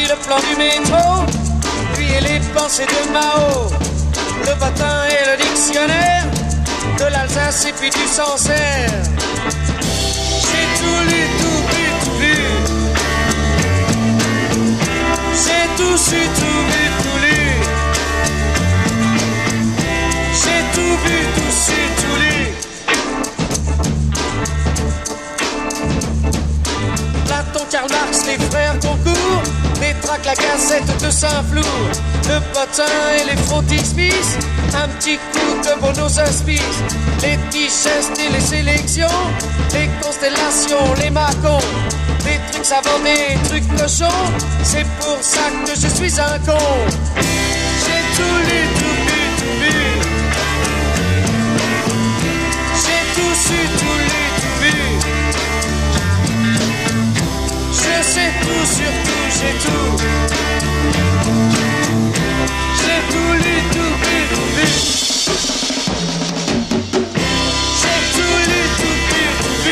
le plan du métro, puis les pensées de Mao, le bottin et le dictionnaire, de l'Alsace et puis du Sancerre. J'ai tout lu, tout vu, tout vu. J'ai tout su, tout vu, tout lu. J'ai tout vu, tout su, tout lu. Platon, Karl Marx, les frères Goncourt, Pétrarque, la Gazette de Saint-Flour, le bottin et les frontispices, un petit coup de nos inspices, les t-shirts et les sélections, les constellations, les macons, des trucs savants, des trucs cochons, c'est pour ça que je suis un con. J'ai tout lu, tout vu, tout vu. J'ai tout su, tout lu, tout vu. Je sais tout sur tout, j'ai tout. J'ai tout lu, tout vu, tout vu. J'ai tout lu, tout vu, tout vu.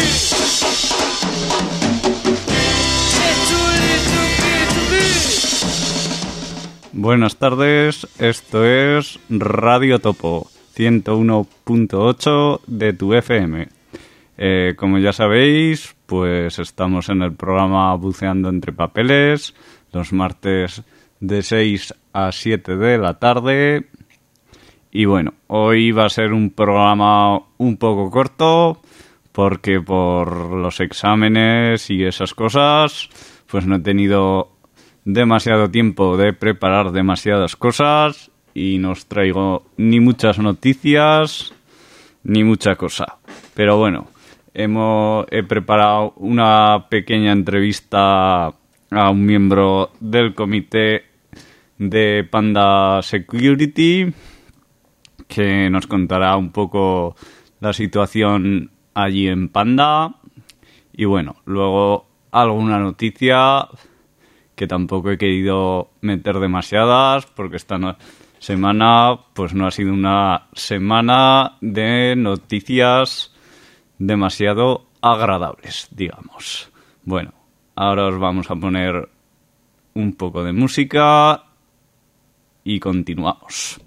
J'ai tout lu, tout vu, tout vu. Buenas tardes, esto es Radio Topo 101.8 de tu FM. Como ya sabéis, pues estamos en el programa Buceando entre Papeles, los martes de 6 a 7 de la tarde. Y bueno, hoy va a ser un programa un poco corto, porque por los exámenes y esas cosas, pues no he tenido demasiado tiempo de preparar demasiadas cosas y no os traigo ni muchas noticias ni mucha cosa. Pero bueno, he preparado una pequeña entrevista a un miembro del comité de Panda Security que nos contará un poco la situación allí en Panda. Y bueno, luego alguna noticia que tampoco he querido meter demasiadas porque esta semana pues no ha sido una semana de noticias demasiado agradables, digamos. Bueno, ahora os vamos a poner un poco de música y continuamos.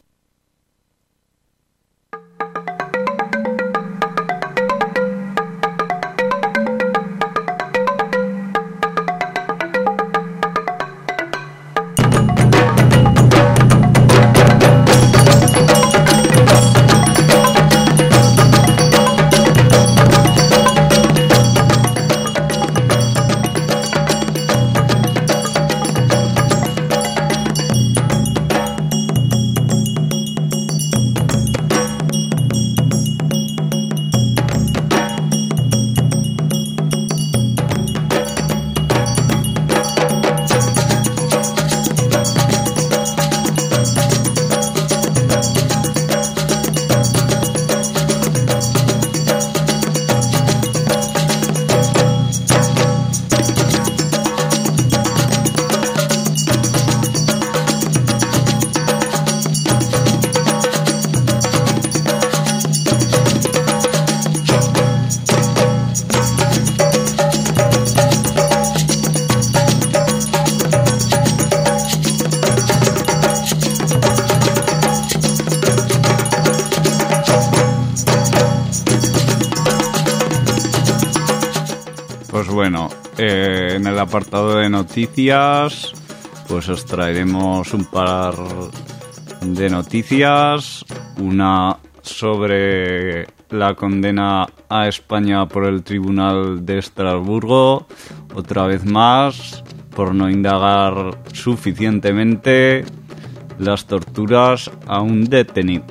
En el apartado de noticias, pues os traeremos un par de noticias. Una sobre la condena a España por el Tribunal de Estrasburgo, otra vez más, por no indagar suficientemente las torturas a un detenido.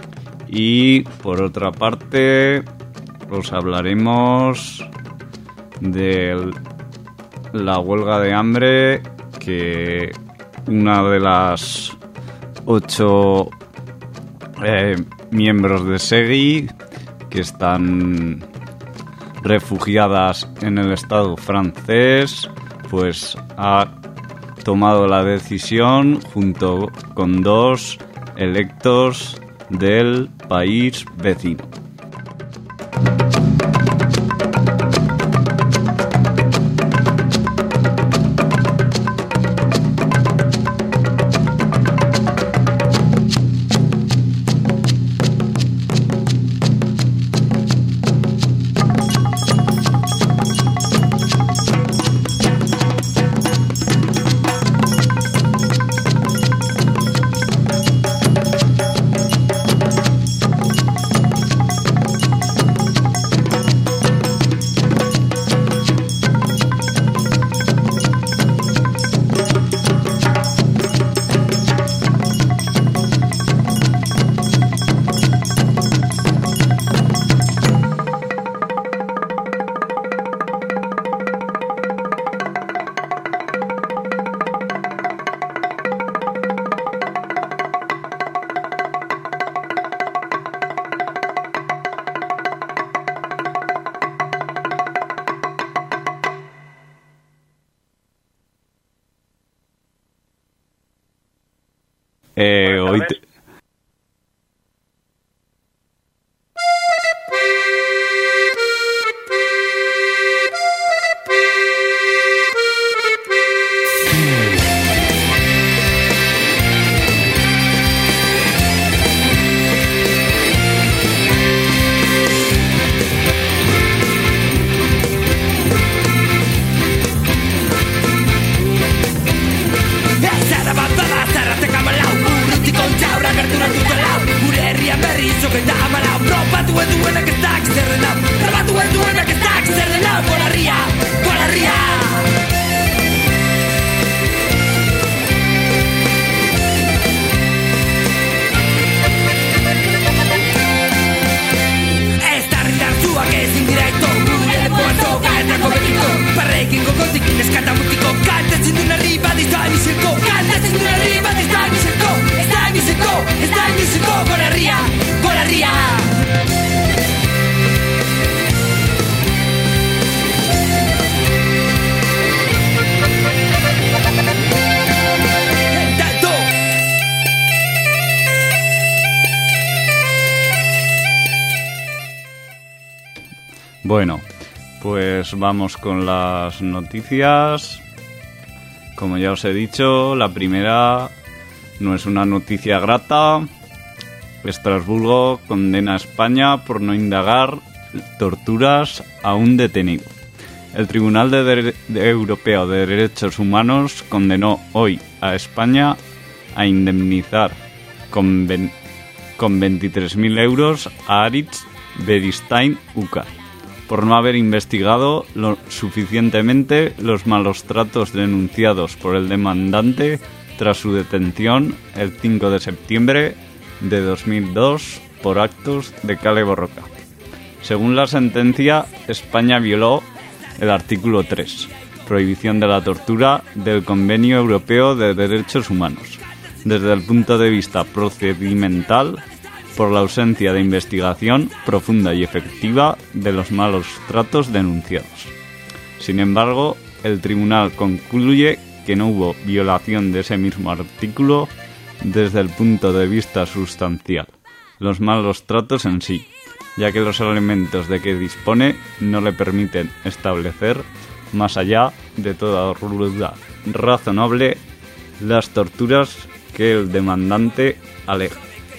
Y por otra parte, os hablaremos de la huelga de hambre que una de las 8 miembros de SEGI que están refugiadas en el Estado francés, pues ha tomado la decisión junto con 2 electos del país vecino. Hoy Bueno, pues vamos con las noticias. Como ya os he dicho, la primera no es una noticia grata. Estrasburgo condena a España por no indagar torturas a un detenido. El Tribunal Europeo de Derechos Humanos condenó hoy a España a indemnizar con 23.000 euros a Aritz Beristain-Ucar por no haber investigado lo suficientemente los malos tratos denunciados por el demandante tras su detención el 5 de septiembre de 2002 por actos de Kale Borroka. Según la sentencia, España violó el artículo 3, prohibición de la tortura del Convenio Europeo de Derechos Humanos, desde el punto de vista procedimental, por la ausencia de investigación profunda y efectiva de los malos tratos denunciados. Sin embargo, el tribunal concluye que no hubo violación de ese mismo artículo desde el punto de vista sustancial, los malos tratos en sí, ya que los elementos de que dispone no le permiten establecer, más allá de toda duda razonable, las torturas que el demandante alega.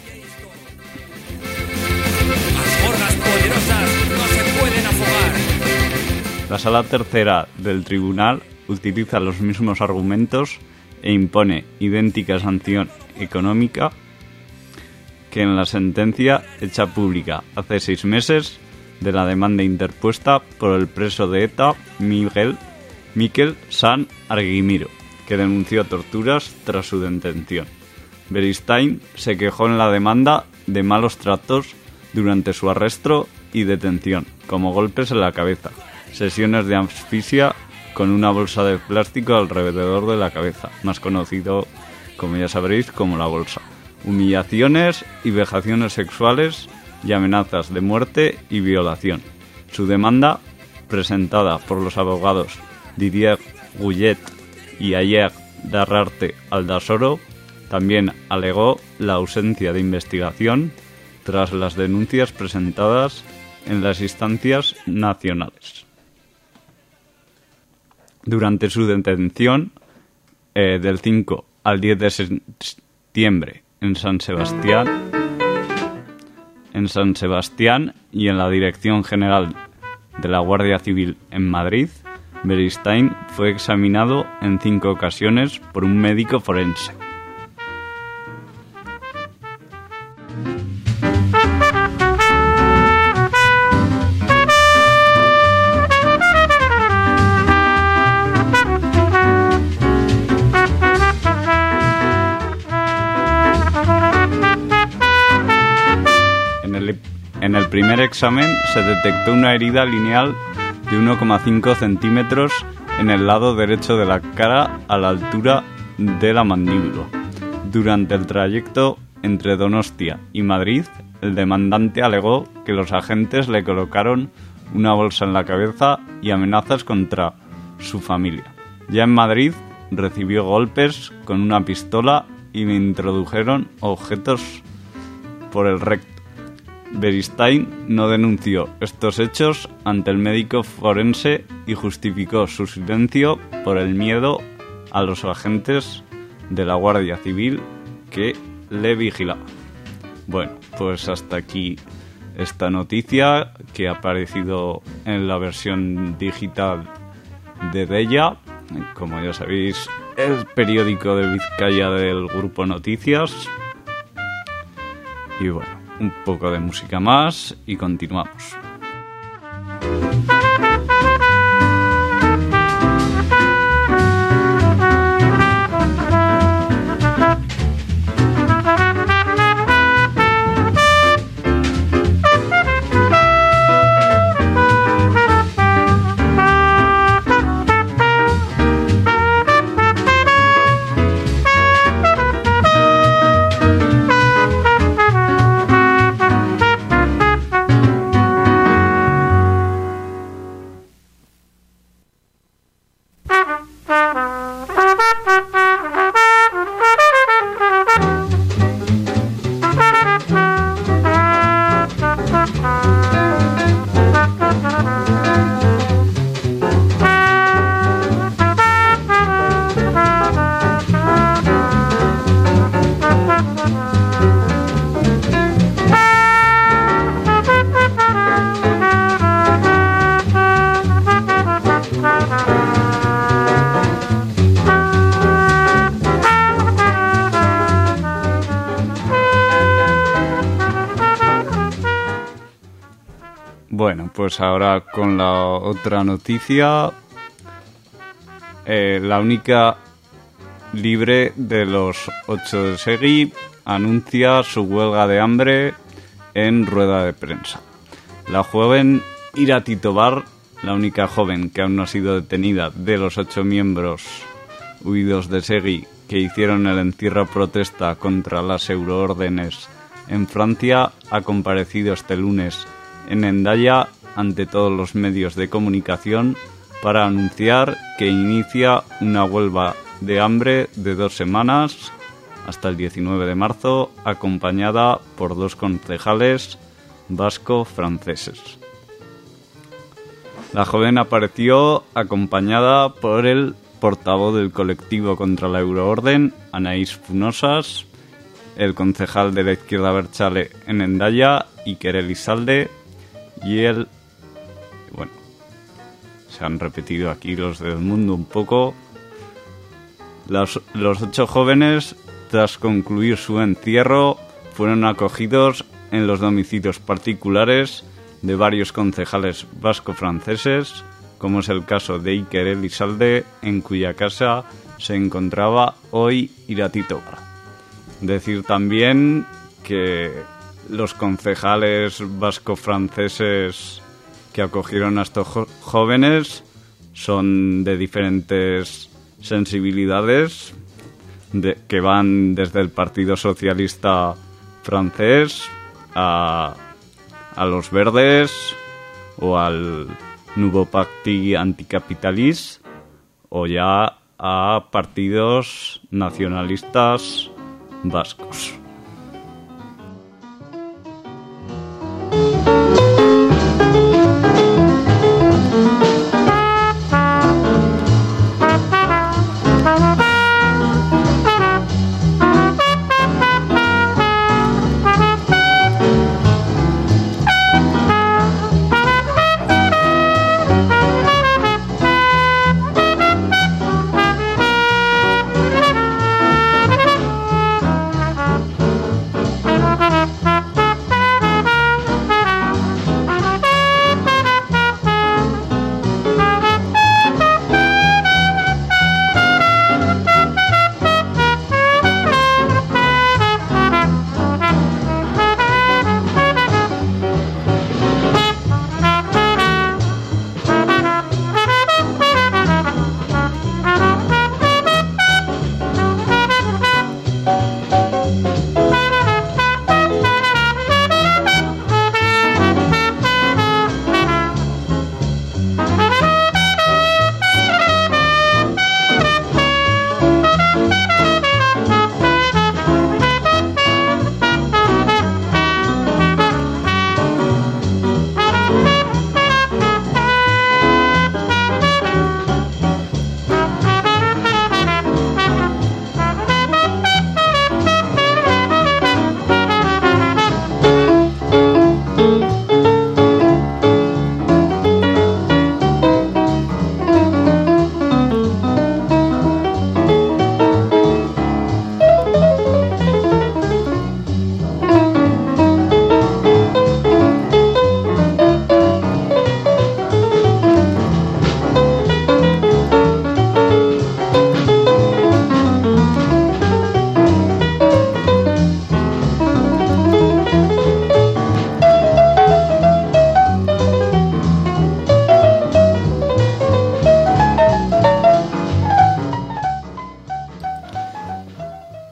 La Sala Tercera del Tribunal utiliza los mismos argumentos e impone idéntica sanción económica que en la sentencia hecha pública hace 6 meses de la demanda interpuesta por el preso de ETA Mikel San Arguimiro, que denunció torturas tras su detención. Beristain se quejó en la demanda de malos tratos durante su arresto y detención, como golpes en la cabeza, sesiones de asfixia con una bolsa de plástico alrededor de la cabeza, más conocido, como ya sabréis, como la bolsa, humillaciones y vejaciones sexuales y amenazas de muerte y violación. Su demanda, presentada por los abogados Didier Goulet y Ayer Darrarte Aldasoro, también alegó la ausencia de investigación tras las denuncias presentadas en las instancias nacionales. Durante su detención del 5 al 10 de septiembre en San Sebastián y en la Dirección General de la Guardia Civil en Madrid, Beristain fue examinado en 5 ocasiones por un médico forense. En el primer examen se detectó una herida lineal de 1,5 centímetros en el lado derecho de la cara a la altura de la mandíbula. Durante el trayecto entre Donostia y Madrid, el demandante alegó que los agentes le colocaron una bolsa en la cabeza y amenazas contra su familia. Ya en Madrid recibió golpes con una pistola y me introdujeron objetos por el recto. Beristain no denunció estos hechos ante el médico forense y justificó su silencio por el miedo a los agentes de la Guardia Civil que le vigilaban. Bueno, pues hasta aquí esta noticia que ha aparecido en la versión digital de Deia, como ya sabéis, el periódico de Vizcaya del Grupo Noticias. Y bueno, un poco de música más y continuamos. Bueno, pues ahora con la otra noticia, la única libre de los 8 de Seguí anuncia su huelga de hambre en rueda de prensa. La joven Irati Tobar, la única joven que aún no ha sido detenida de los 8 miembros huidos de Seguí que hicieron el encierro protesta contra las euroórdenes en Francia, ha comparecido este lunes en Hendaya ante todos los medios de comunicación para anunciar que inicia una huelga de hambre de 2 semanas hasta el 19 de marzo, acompañada por 2 concejales vasco-franceses. La joven apareció acompañada por el portavoz del colectivo contra la euroorden, Anaís Funosas, el concejal de la izquierda abertzale en Hendaya, Iker Elizalde, y se han repetido aquí los del mundo un poco. Los 8 jóvenes, tras concluir su encierro, fueron acogidos en los domicilios particulares de varios concejales vasco-franceses, como es el caso de Iker Elizalde, en cuya casa se encontraba hoy Irati Tobar. Decir también que los concejales vasco-franceses que acogieron a estos jóvenes son de diferentes sensibilidades, que van desde el Partido Socialista francés a los Verdes o al Nouveau Parti Anticapitaliste o ya a partidos nacionalistas vascos.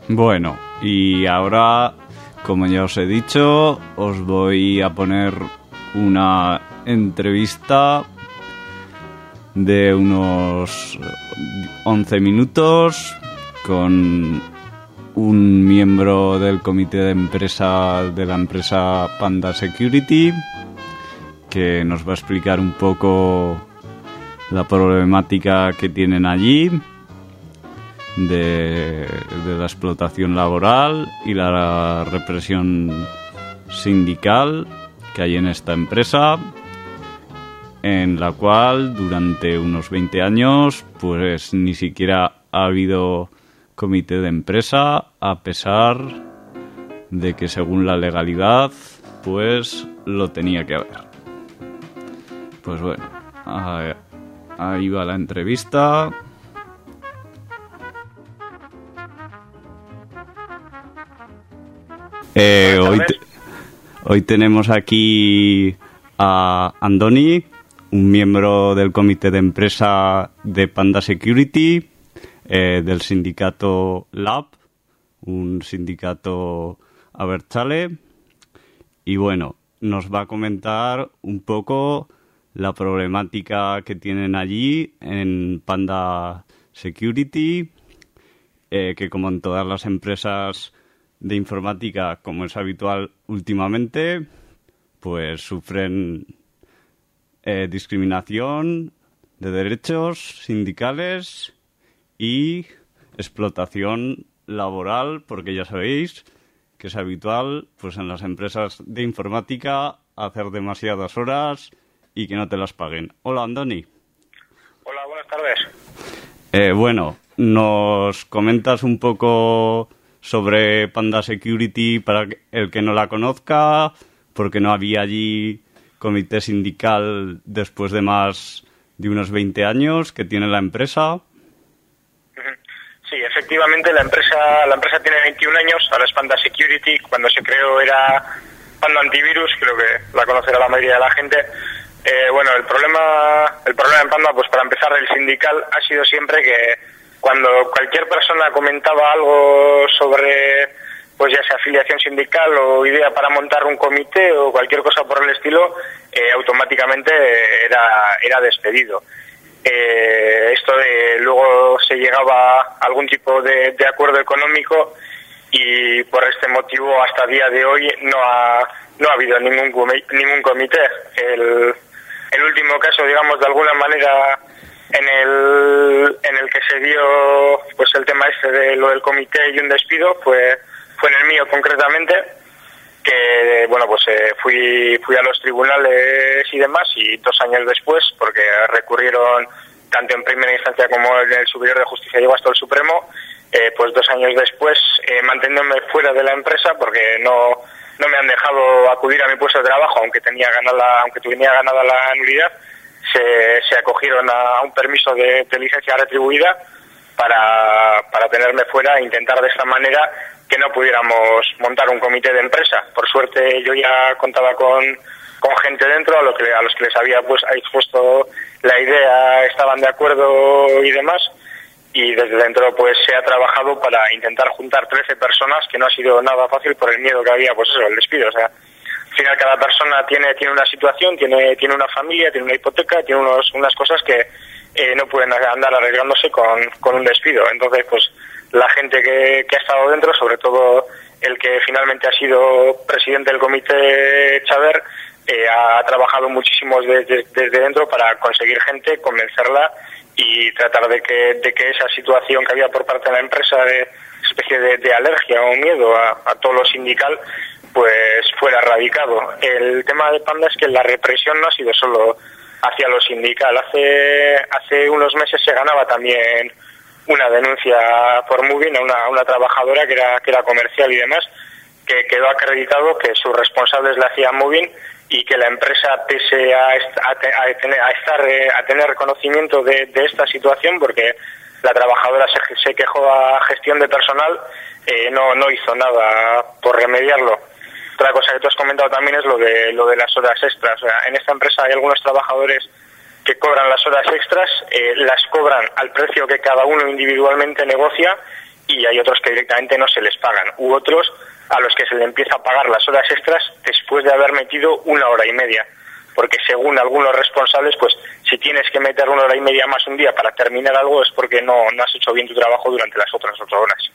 Bueno, y ahora, como ya os he dicho, os voy a poner una entrevista de unos 11 minutos con un miembro del comité de empresa de la empresa Panda Security, que nos va a explicar un poco la problemática que tienen allí de la explotación laboral y la represión sindical que hay en esta empresa, en la cual durante unos 20 años pues ni siquiera ha habido comité de empresa, a pesar de que según la legalidad pues lo tenía que haber. Pues bueno, ahí va la entrevista. Hoy tenemos aquí a Andoni, un miembro del comité de empresa de Panda Security, del sindicato Lab, un sindicato abertzale, y bueno, nos va a comentar un poco la problemática que tienen allí en Panda Security, que como en todas las empresas de informática, como es habitual últimamente, pues sufren discriminación de derechos sindicales y explotación laboral, porque ya sabéis que es habitual pues en las empresas de informática hacer demasiadas horas y que no te las paguen. Hola, Andoni. Hola, buenas tardes. Bueno, ¿nos comentas un poco sobre Panda Security para el que no la conozca? Porque no había allí comité sindical después de más de unos 20 años que tiene la empresa. Sí, efectivamente, la empresa tiene 21 años, ahora es Panda Security. Cuando se creó era Panda Antivirus, creo que la conocerá la mayoría de la gente. Bueno, el problema en Panda, pues para empezar, el sindical ha sido siempre que cuando cualquier persona comentaba algo sobre, pues ya sea afiliación sindical o idea para montar un comité o cualquier cosa por el estilo, automáticamente era despedido. Esto luego se llegaba a algún tipo de acuerdo económico y por este motivo hasta el día de hoy no ha habido ningún comité. El último caso, digamos, de alguna manera en el que se dio pues el tema este de lo del comité y un despido fue en el mío concretamente, que bueno, pues fui a los tribunales y demás, y 2 años después, porque recurrieron tanto en primera instancia como en el Superior de Justicia, llegó hasta el Supremo, pues 2 años después, manteniéndome fuera de la empresa porque no me han dejado acudir a mi puesto de trabajo, aunque tenía ganada la nulidad, se acogieron a un permiso de licencia retribuida para tenerme fuera e intentar de esta manera que no pudiéramos montar un comité de empresa. Por suerte yo ya contaba con gente dentro a los que les había expuesto la idea, estaban de acuerdo y demás, y desde dentro pues se ha trabajado para intentar juntar 13 personas, que no ha sido nada fácil por el miedo que había, pues eso, el despido. O sea, al final cada persona tiene una situación, tiene una familia, tiene una hipoteca, tiene unas cosas que no pueden andar arreglándose con un despido. Entonces, pues la gente que ha estado dentro, sobre todo el que finalmente ha sido presidente del comité, Chaver, ha trabajado muchísimo desde dentro para conseguir gente, convencerla y tratar de que esa situación que había por parte de la empresa, de especie de alergia o miedo a todo lo sindical, pues fuera erradicado. El tema de Panda es que la represión no ha sido solo hacia lo sindical. Hace unos meses se ganaba también una denuncia por Movin a una trabajadora que era comercial y demás, que quedó acreditado que sus responsables le hacían Movin y que la empresa, pese a tener reconocimiento de esta situación, porque la trabajadora se quejó a gestión de personal, no hizo nada por remediarlo. Otra cosa que tú has comentado también es lo de las horas extras. O sea, en esta empresa hay algunos trabajadores que cobran las horas extras, las cobran al precio que cada uno individualmente negocia, y hay otros que directamente no se les pagan, u otros a los que se le empieza a pagar las horas extras después de haber metido 1 hora y media. Porque según algunos responsables, pues si tienes que meter 1 hora y media más un día para terminar algo es porque no has hecho bien tu trabajo durante las otras 8 horas.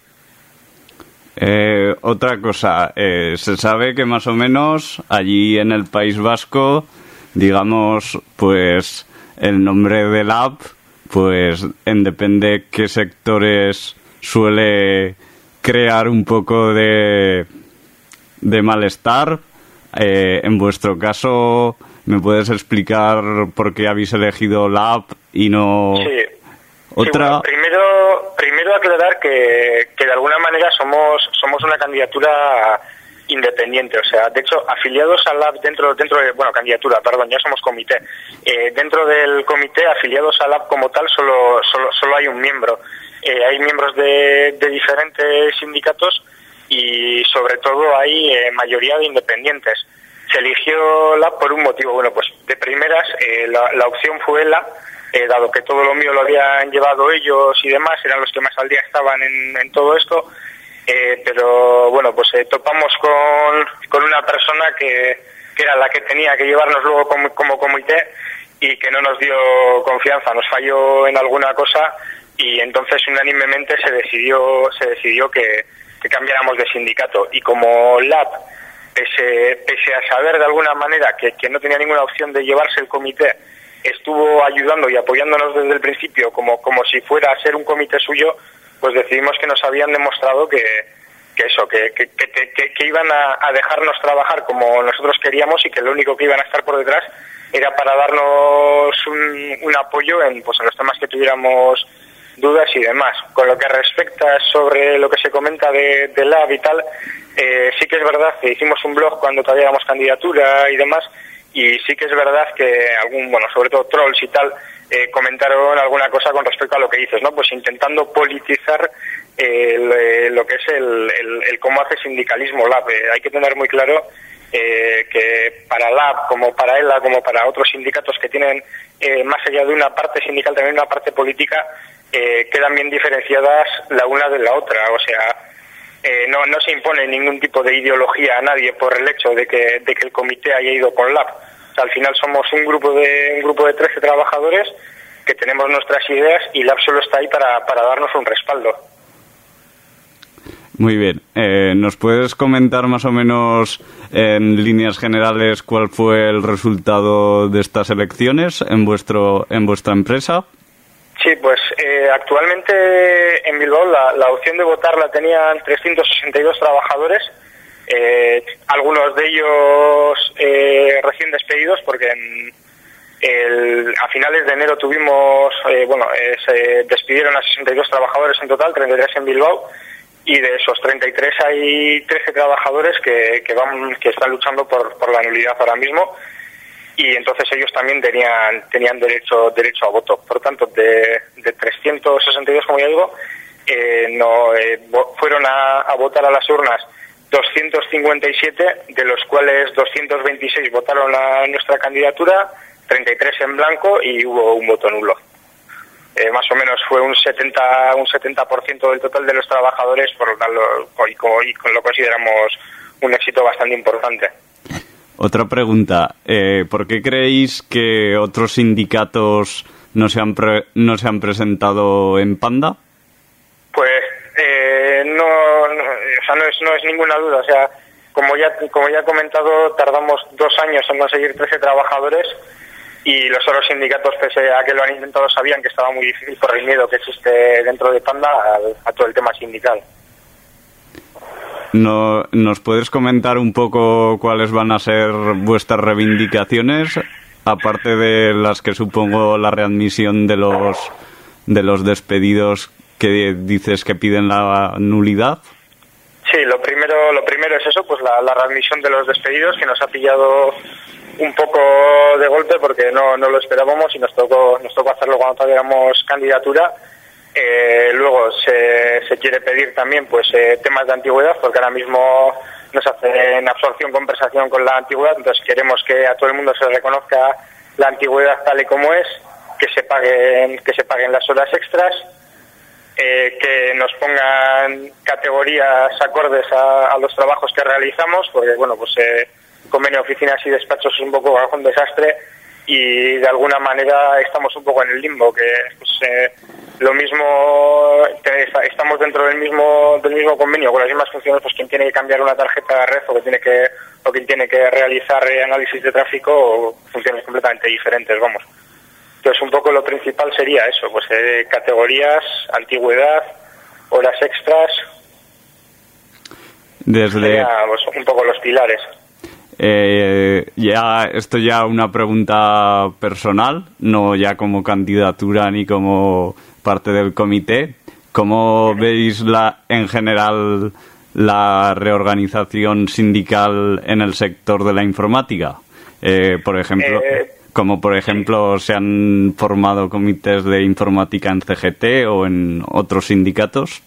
Otra cosa, se sabe que más o menos allí en el País Vasco, digamos, pues el nombre del app, pues depende qué sectores suele crear un poco de malestar. En vuestro caso, ¿me puedes explicar por qué habéis elegido la app y no otra? Sí, bueno, primero aclarar que de alguna manera somos una candidatura independiente, o sea, de hecho, afiliados al app dentro de, bueno, candidatura, perdón, ya somos comité. Dentro del comité, afiliados al app como tal, solo hay un miembro. Hay miembros de diferentes sindicatos y sobre todo hay mayoría de independientes. Se eligió la por un motivo, bueno, pues de primeras la opción fue dado que todo lo mío lo habían llevado ellos y demás, eran los que más al día estaban en todo esto, pero bueno, pues topamos con una persona que era la que tenía que llevarnos luego como comité y que no nos dio confianza, nos falló en alguna cosa y entonces unánimemente se decidió que cambiáramos de sindicato. Y como LAB, pese a saber de alguna manera que no tenía ninguna opción de llevarse el comité, estuvo ayudando y apoyándonos desde el principio como si fuera a ser un comité suyo, pues decidimos que nos habían demostrado que iban a dejarnos trabajar como nosotros queríamos y que lo único que iban a estar por detrás era para darnos un apoyo en los temas que tuviéramos dudas y demás. Con lo que respecta sobre lo que se comenta de LAB y tal, sí que es verdad que hicimos un blog cuando todavía éramos candidatura y demás, y sí que es verdad que sobre todo trolls y tal, comentaron alguna cosa con respecto a lo que dices, ¿no? Pues intentando politizar lo que es el cómo hace sindicalismo LAB. Hay que tener muy claro que para LAB, como para ELA, como para otros sindicatos que tienen más allá de una parte sindical también una parte política, quedan bien diferenciadas la una de la otra. O sea, no se impone ningún tipo de ideología a nadie por el hecho de que el comité haya ido con LAB. O sea, al final somos un grupo de 13 trabajadores que tenemos nuestras ideas y LAB solo está ahí para darnos un respaldo. Muy bien. ¿Nos puedes comentar más o menos en líneas generales cuál fue el resultado de estas elecciones en vuestra empresa? Sí, pues actualmente en Bilbao la opción de votar la tenían 362 trabajadores, algunos de ellos recién despedidos porque a finales de enero tuvimos, se despidieron a 62 trabajadores en total, 33 en Bilbao, y de esos 33 hay 13 trabajadores que están luchando por la nulidad ahora mismo. Y entonces ellos también tenían derecho a voto. Por tanto, de 362, como ya digo, fueron a votar a las urnas 257, de los cuales 226 votaron a nuestra candidatura, 33 en blanco y hubo un voto nulo. Más o menos fue un 70% del total de los trabajadores, por lo tanto, y lo consideramos un éxito bastante importante. Otra pregunta, ¿por qué creéis que otros sindicatos no se han presentado en Panda? Pues no es ninguna duda. O sea, como ya he comentado, tardamos 2 años en conseguir 13 trabajadores y los otros sindicatos, pese a que lo han intentado, sabían que estaba muy difícil por el miedo que existe dentro de Panda a todo el tema sindical. ¿Nos puedes comentar un poco cuáles van a ser vuestras reivindicaciones, aparte de las que supongo la readmisión de los despedidos que dices que piden la nulidad? Sí, lo primero es eso, pues la readmisión de los despedidos, que nos ha pillado un poco de golpe porque no lo esperábamos y nos tocó hacerlo cuando todavía éramos candidatura. Luego se quiere pedir también pues temas de antigüedad, porque ahora mismo nos hacen absorción compensación con la antigüedad, entonces queremos que a todo el mundo se reconozca la antigüedad tal y como es, que se paguen las horas extras que nos pongan categorías acordes a los trabajos que realizamos, porque bueno, pues convenio de oficinas y despachos es un poco un desastre y de alguna manera estamos un poco en el limbo, que pues, lo mismo, estamos dentro del mismo convenio con las mismas funciones, pues quien tiene que cambiar una tarjeta de red o quien tiene que realizar análisis de tráfico o funciones completamente diferentes, vamos. Entonces un poco lo principal sería eso, pues categorías, antigüedad, horas extras, sería, pues, un poco los pilares. Esto ya una pregunta personal, no ya como candidatura ni como parte del comité. ¿Cómo veis en general la reorganización sindical en el sector de la informática? Por ejemplo, ¿se han formado comités de informática en CGT o en otros sindicatos?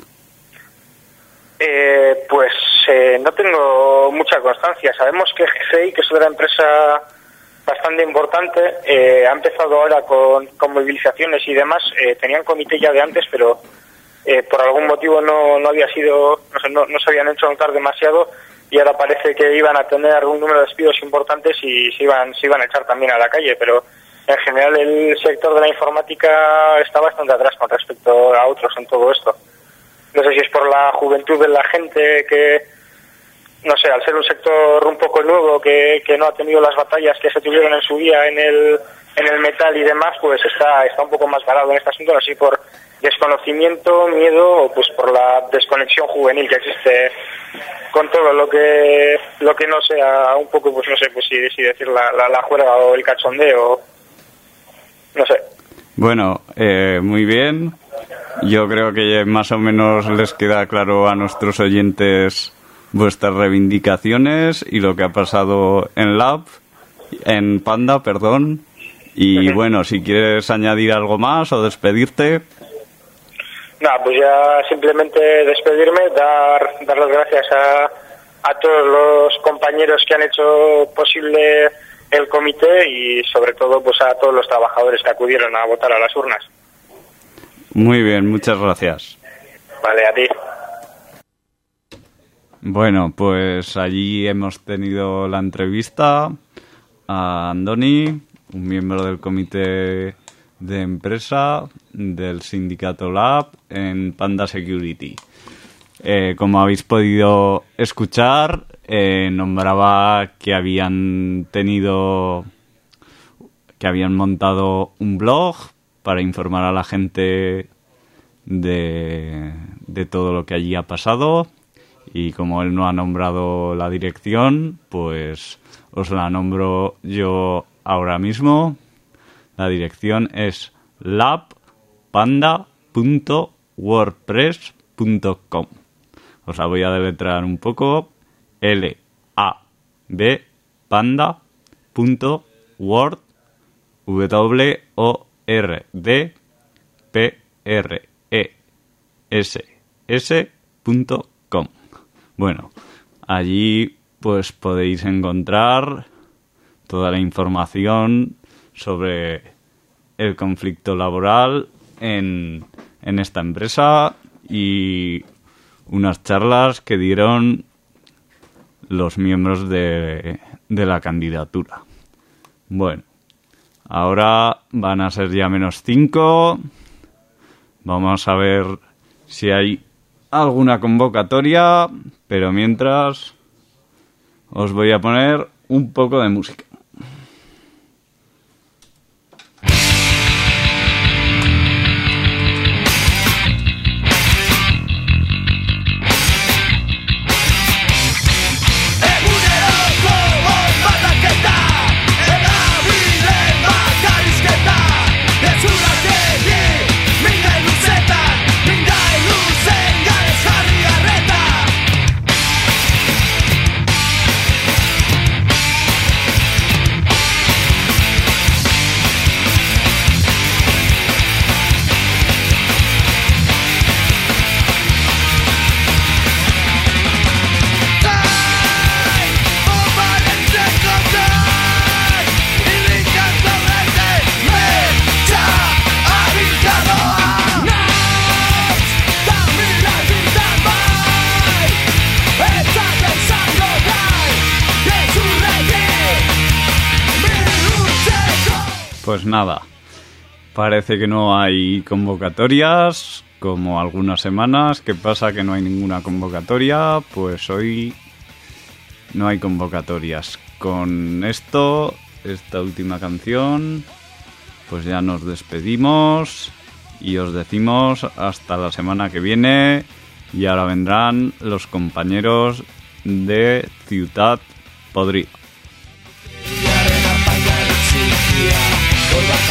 No tengo mucha constancia. Sabemos que GCI, que es otra empresa bastante importante, ha empezado ahora con movilizaciones y demás. Tenían comité ya de antes, pero por algún motivo no había sido, no se habían hecho notar demasiado, y ahora parece que iban a tener un número de despidos importantes y se iban a echar también a la calle, pero en general el sector de la informática está bastante atrás con respecto a otros en todo esto. No sé si es por la juventud de la gente que, no sé, al ser un sector un poco nuevo que no ha tenido las batallas que se tuvieron en su día en el metal y demás, pues está un poco más parado en este asunto, así por desconocimiento, miedo o pues por la desconexión juvenil que existe con todo lo que no sea un poco, pues no sé, pues si decir la juerga o el cachondeo, no sé. Bueno, muy bien. Yo creo que más o menos les queda claro a nuestros oyentes vuestras reivindicaciones y lo que ha pasado en Panda, perdón. Y bueno, si quieres añadir algo más o despedirte. Nada, pues ya simplemente despedirme, dar las gracias a todos los compañeros que han hecho posible el comité y sobre todo pues a todos los trabajadores que acudieron a votar a las urnas. Muy bien, muchas gracias. Vale, a ti. Bueno, pues allí hemos tenido la entrevista a Andoni, un miembro del comité de empresa del sindicato Lab en Panda Security. Como habéis podido escuchar, nombraba que habían montado un blog para informar a la gente de todo lo que allí ha pasado, y como él no ha nombrado la dirección, pues os la nombro yo ahora mismo. La dirección es labpanda.wordpress.com. Os la voy a deletrear un poco. LAB panda.wordpress.com. Bueno, allí pues podéis encontrar toda la información sobre el conflicto laboral en esta empresa y unas charlas que dieron los miembros de la candidatura. Bueno, ahora van a ser ya -5. Vamos a ver si hay alguna convocatoria, pero mientras os voy a poner un poco de música. Pues nada, parece que no hay convocatorias, como algunas semanas. ¿Qué pasa? Que no hay ninguna convocatoria. Pues hoy no hay convocatorias. Con esto, esta última canción, pues ya nos despedimos y os decimos hasta la semana que viene. Y ahora vendrán los compañeros de Ciutat Podrida.